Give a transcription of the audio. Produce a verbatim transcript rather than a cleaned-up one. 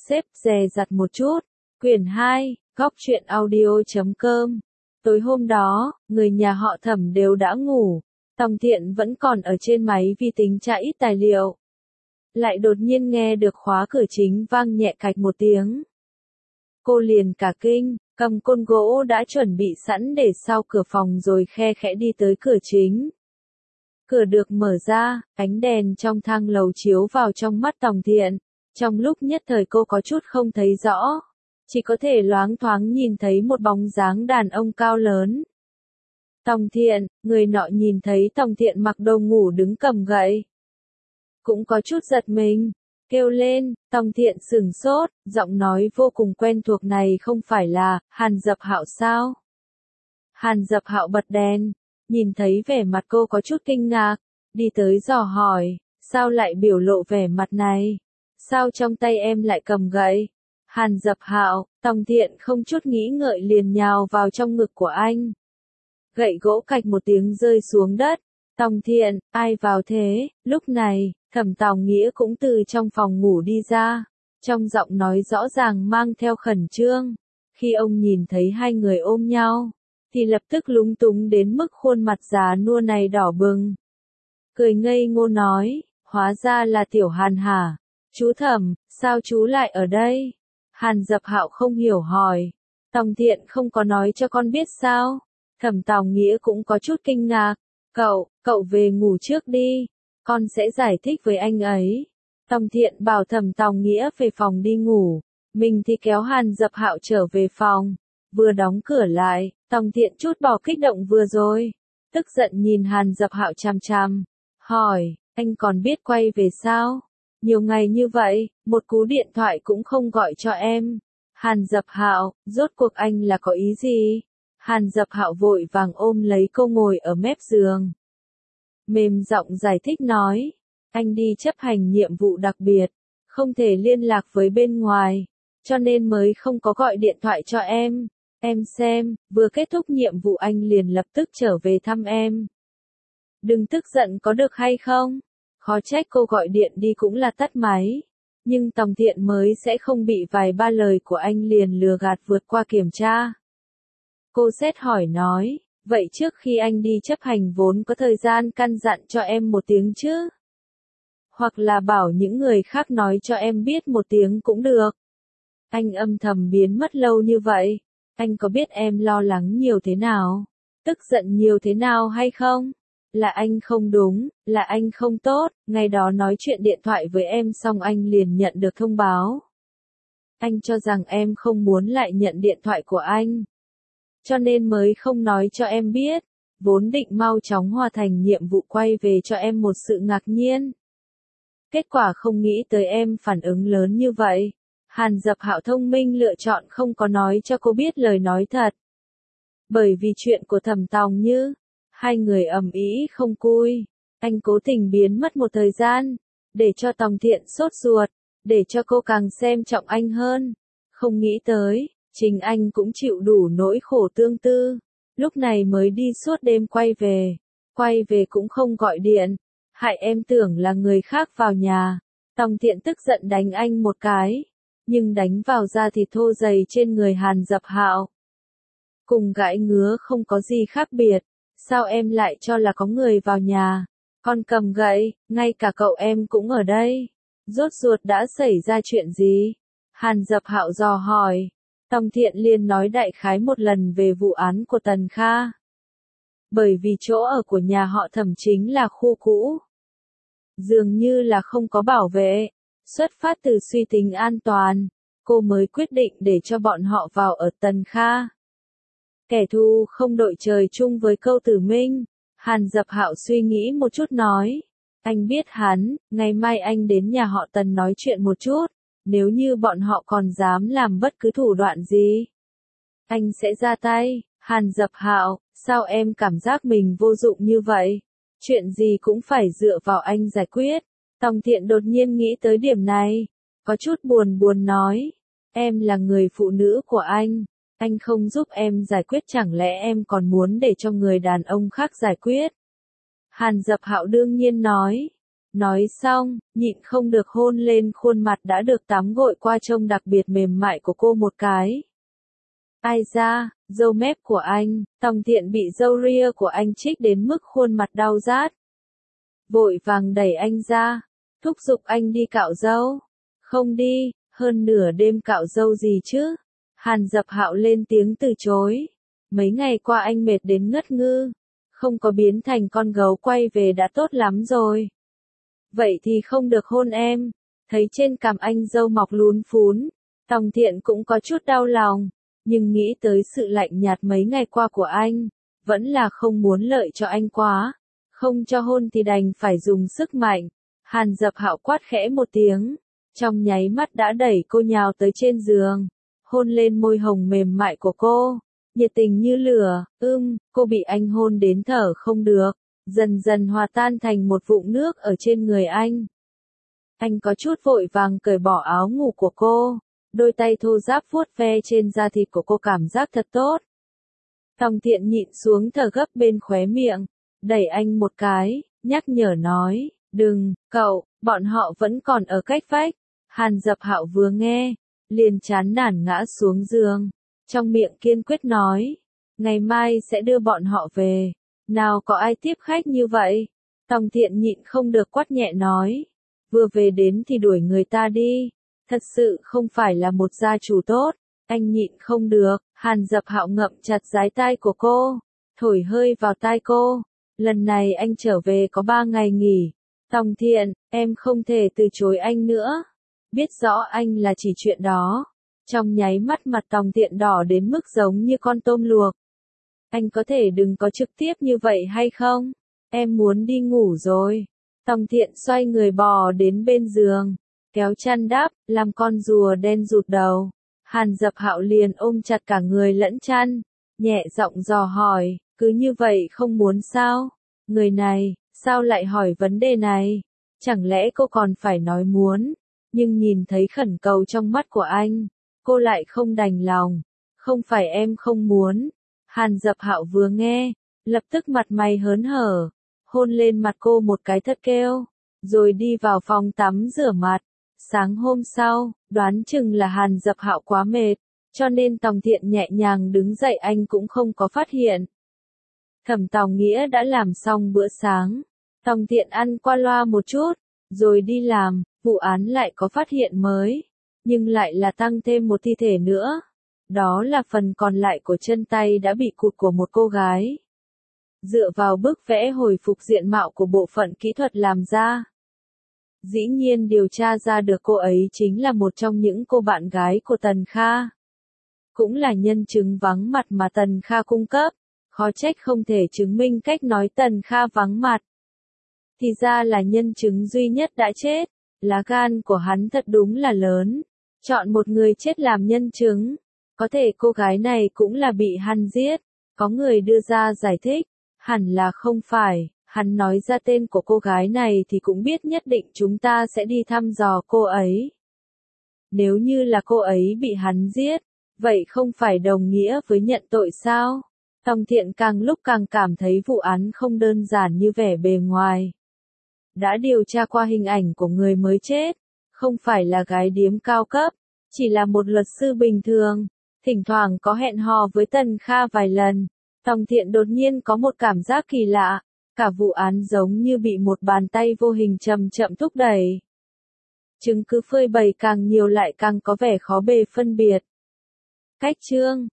xếp dè dặt một chút. Quyển hai, góc truyện audio chấm com. Tối hôm đó, người nhà họ Thẩm đều đã ngủ. Tòng Thiện vẫn còn ở trên máy vi tính tra ít tài liệu. Lại đột nhiên nghe được khóa cửa chính vang nhẹ cạch một tiếng. Cô liền cả kinh, cầm côn gỗ đã chuẩn bị sẵn để sau cửa phòng rồi khe khẽ đi tới cửa chính. Cửa được mở ra, ánh đèn trong thang lầu chiếu vào trong mắt Tòng Thiện. Trong lúc nhất thời cô có chút không thấy rõ. Chỉ có thể loáng thoáng nhìn thấy một bóng dáng đàn ông cao lớn. Tòng Thiện, người nọ nhìn thấy Tòng Thiện mặc đồ ngủ đứng cầm gậy. Cũng có chút giật mình, kêu lên, Tòng Thiện sửng sốt, giọng nói vô cùng quen thuộc này không phải là Hàn Dập Hạo sao? Hàn Dập Hạo bật đèn, nhìn thấy vẻ mặt cô có chút kinh ngạc, đi tới dò hỏi, sao lại biểu lộ vẻ mặt này? Sao trong tay em lại cầm gậy? Hàn Dập Hạo, Tòng Thiện không chút nghĩ ngợi liền nhào vào trong ngực của anh. Gậy gỗ cạch một tiếng rơi xuống đất. Tòng Thiện, ai vào thế? Lúc này, Thẩm Tòng Nghĩa cũng từ trong phòng ngủ đi ra. Trong giọng nói rõ ràng mang theo khẩn trương. Khi ông nhìn thấy hai người ôm nhau, thì lập tức lúng túng đến mức khuôn mặt già nua này đỏ bừng. Cười ngây ngô nói, hóa ra là Tiểu Hàn hả? Chú Thẩm, sao chú lại ở đây? Hàn Dập Hạo không hiểu hỏi. Tòng Thiện không có nói cho con biết sao? Thẩm Tòng Nghĩa cũng có chút kinh ngạc. Cậu, cậu về ngủ trước đi. Con sẽ giải thích với anh ấy. Tòng Thiện bảo Thẩm Tòng Nghĩa về phòng đi ngủ. Mình thì kéo Hàn Dập Hạo trở về phòng. Vừa đóng cửa lại, Tòng Thiện chút bỏ kích động vừa rồi. Tức giận nhìn Hàn Dập Hạo chằm chằm. Hỏi, anh còn biết quay về sao? Nhiều ngày như vậy, một cú điện thoại cũng không gọi cho em. Hàn Dập Hạo, rốt cuộc anh là có ý gì? Hàn Dập Hạo vội vàng ôm lấy cô ngồi ở mép giường. Mềm giọng giải thích nói, anh đi chấp hành nhiệm vụ đặc biệt, không thể liên lạc với bên ngoài, cho nên mới không có gọi điện thoại cho em. Em xem, vừa kết thúc nhiệm vụ anh liền lập tức trở về thăm em. Đừng tức giận có được hay không? Khó trách cô gọi điện đi cũng là tắt máy. Nhưng Tòng Thiện mới sẽ không bị vài ba lời của anh liền lừa gạt vượt qua kiểm tra. Cô xét hỏi nói, vậy trước khi anh đi chấp hành vốn có thời gian căn dặn cho em một tiếng chứ? Hoặc là bảo những người khác nói cho em biết một tiếng cũng được. Anh âm thầm biến mất lâu như vậy, anh có biết em lo lắng nhiều thế nào? Tức giận nhiều thế nào hay không? Là anh không đúng, là anh không tốt, ngày đó nói chuyện điện thoại với em xong anh liền nhận được thông báo. Anh cho rằng em không muốn lại nhận điện thoại của anh. Cho nên mới không nói cho em biết, vốn định mau chóng hoàn thành nhiệm vụ quay về cho em một sự ngạc nhiên. Kết quả không nghĩ tới em phản ứng lớn như vậy. Hàn Dập Hạo thông minh lựa chọn không có nói cho cô biết lời nói thật. Bởi vì chuyện của Thẩm Tòng Như, hai người ầm ĩ không vui, anh cố tình biến mất một thời gian, để cho Tòng Thiện sốt ruột, để cho cô càng xem trọng anh hơn. Không nghĩ tới, chính anh cũng chịu đủ nỗi khổ tương tư, lúc này mới đi suốt đêm quay về, quay về cũng không gọi điện, hại em tưởng là người khác vào nhà. Tòng Thiện tức giận đánh anh một cái, nhưng đánh vào da thịt thô dày trên người Hàn Dập Hạo. Cùng gãi ngứa không có gì khác biệt, sao em lại cho là có người vào nhà? Con cầm gậy, ngay cả cậu em cũng ở đây. Rốt ruột đã xảy ra chuyện gì? Hàn Dập Hạo dò hỏi. Tòng Thiện liền nói đại khái một lần về vụ án của Tần Kha. Bởi vì chỗ ở của nhà họ Thẩm chính là khu cũ, dường như là không có bảo vệ, xuất phát từ suy tính an toàn, cô mới quyết định để cho bọn họ vào ở Tần Kha. Kẻ thù không đội trời chung với câu tử minh. Hàn Dập Hạo suy nghĩ một chút nói, anh biết hắn, ngày mai anh đến nhà họ Tần nói chuyện một chút, nếu như bọn họ còn dám làm bất cứ thủ đoạn gì, anh sẽ ra tay. Hàn Dập Hạo, sao em cảm giác mình vô dụng như vậy? Chuyện gì cũng phải dựa vào anh giải quyết. Tòng Thiện đột nhiên nghĩ tới điểm này, có chút buồn buồn nói, em là người phụ nữ của anh, anh không giúp em giải quyết chẳng lẽ em còn muốn để cho người đàn ông khác giải quyết? Hàn Dập Hạo đương nhiên nói, Nói xong, nhịn không được hôn lên khuôn mặt đã được tắm gội qua trông đặc biệt mềm mại của cô một cái. Ai da, râu mép của anh, Tòng Thiện bị râu ria của anh chích đến mức khuôn mặt đau rát. Vội vàng đẩy anh ra, thúc giục anh đi cạo râu. Không đi, hơn nửa đêm cạo râu gì chứ? Hàn Dập Hạo lên tiếng từ chối. Mấy ngày qua anh mệt đến ngất ngư, không có biến thành con gấu quay về đã tốt lắm rồi. Vậy thì không được hôn em. Thấy trên cằm anh râu mọc lún phún, Tòng Thiện cũng có chút đau lòng, nhưng nghĩ tới sự lạnh nhạt mấy ngày qua của anh, vẫn là không muốn lợi cho anh quá. Không cho hôn thì đành phải dùng sức mạnh. Hàn Dập Hạo quát khẽ một tiếng, trong nháy mắt đã đẩy cô nhào tới trên giường, hôn lên môi hồng mềm mại của cô, nhiệt tình như lửa. Ưm, cô bị anh hôn đến thở không được, dần dần hòa tan thành một vũng nước ở trên người anh. Anh có chút vội vàng cởi bỏ áo ngủ của cô, đôi tay thô ráp vuốt ve trên da thịt của cô, cảm giác thật tốt. Tòng Thiện nhịn xuống thở gấp bên khóe miệng, đẩy anh một cái, nhắc nhở nói, đừng, cậu, bọn họ vẫn còn ở cách vách. Hàn Dập Hạo vừa nghe, liền chán nản ngã xuống giường, trong miệng kiên quyết nói, ngày mai sẽ đưa bọn họ về, nào có ai tiếp khách như vậy. Tòng Thiện nhịn không được quát nhẹ nói, vừa về đến thì đuổi người ta đi, thật sự không phải là một gia chủ tốt. Anh nhịn không được, Hàn Dập Hạo ngậm chặt dái tai của cô, thổi hơi vào tai cô. Lần này anh trở về có ba ngày nghỉ. Tòng Thiện, em không thể từ chối anh nữa. Biết rõ anh là chỉ chuyện đó. Trong nháy mắt mặt Tòng Thiện đỏ đến mức giống như con tôm luộc. Anh có thể đừng có trực tiếp như vậy hay không? Em muốn đi ngủ rồi. Tòng Thiện xoay người bò đến bên giường, kéo chăn đắp, làm con rùa đen rụt đầu. Hàn Dập Hạo liền ôm chặt cả người lẫn chăn, nhẹ giọng dò hỏi, cứ như vậy không muốn sao? Người này, sao lại hỏi vấn đề này? Chẳng lẽ cô còn phải nói muốn? Nhưng nhìn thấy khẩn cầu trong mắt của anh, cô lại không đành lòng. Không phải em không muốn. Hàn Dập Hạo vừa nghe, lập tức mặt mày hớn hở, hôn lên mặt cô một cái thật kêu, rồi đi vào phòng tắm rửa mặt. Sáng hôm sau, đoán chừng là Hàn Dập Hạo quá mệt, cho nên Tòng Thiện nhẹ nhàng đứng dậy anh cũng không có phát hiện. Thẩm Tòng Nghĩa đã làm xong bữa sáng, Tòng Thiện ăn qua loa một chút, rồi đi làm. Vụ án lại có phát hiện mới, nhưng lại là tăng thêm một thi thể nữa. Đó là phần còn lại của chân tay đã bị cụt của một cô gái. Dựa vào bức vẽ hồi phục diện mạo của bộ phận kỹ thuật làm ra, dĩ nhiên điều tra ra được cô ấy chính là một trong những cô bạn gái của Tần Kha. Cũng là nhân chứng vắng mặt mà Tần Kha cung cấp, khó trách không thể chứng minh cách nói Tần Kha vắng mặt. Thì ra là nhân chứng duy nhất đã chết, lá gan của hắn thật đúng là lớn, chọn một người chết làm nhân chứng. Có thể cô gái này cũng là bị hắn giết, có người đưa ra giải thích, hẳn là không phải. Hắn nói ra tên của cô gái này thì cũng biết nhất định chúng ta sẽ đi thăm dò cô ấy. Nếu như là cô ấy bị hắn giết, vậy không phải đồng nghĩa với nhận tội sao? Tòng Thiện càng lúc càng cảm thấy vụ án không đơn giản như vẻ bề ngoài. Đã điều tra qua hình ảnh của người mới chết, không phải là gái điếm cao cấp, chỉ là một luật sư bình thường, thỉnh thoảng có hẹn hò với Tần Kha vài lần. Tòng Thiện đột nhiên có một cảm giác kỳ lạ. Cả vụ án giống như bị một bàn tay vô hình chậm chậm thúc đẩy. Chứng cứ phơi bày càng nhiều lại càng có vẻ khó bề phân biệt. Cách chương